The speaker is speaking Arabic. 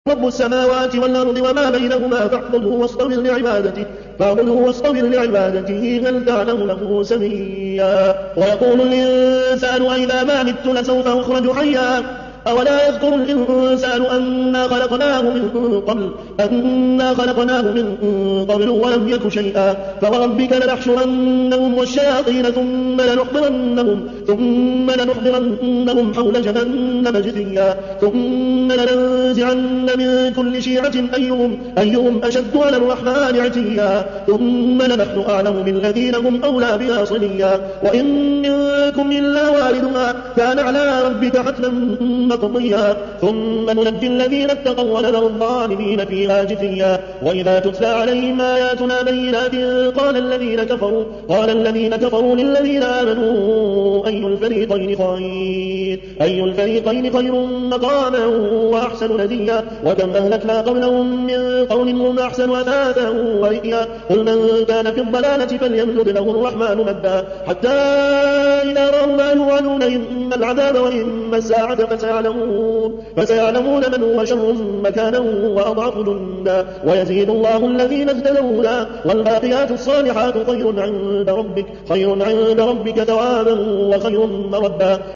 رب السماوات والأرض وما بينهما فاعبده واصطبر لعبادته هل تعلم له سميا ويقول الإنسان أإذا ما مت لسوف أخرج حيا أولا يذكر الإنسان أنا خلقناه من قبل ولم يك شيئا فوربك لنحشرنهم والشياطين ثم لنحضرنهم حول جهنم جثيا ثم لننزعن من كل شيعة أيهم أشد على الرحمن عتيا ثم لنحن أعلم بالذين هم أولى بها صليا وإن منكم إلا واردها كان على ربك حتما مقضيا ثم ننجي الذين اتقوا ونذر الظالمين فيها جثيا وإذا تتلى عليهم آياتنا بينات قال الذين كفروا للذين آمنوا أي الفريقين خير مقاما وأحسن نديا وكم أهلكنا قبلهم من قرن هم أحسن أثاثا ورئيا قل من كان في الضلالة فليمدد له الرحمن مدا حتى إذا رأوا ما يوعدون إما العذاب وإما الساعة فسيعلمون من هو شر مكانا وأضعف جندا ويزيد الله الذين اهتدوا هدى والباقيات الصالحات خير عند ربك ثوابا وخير مردا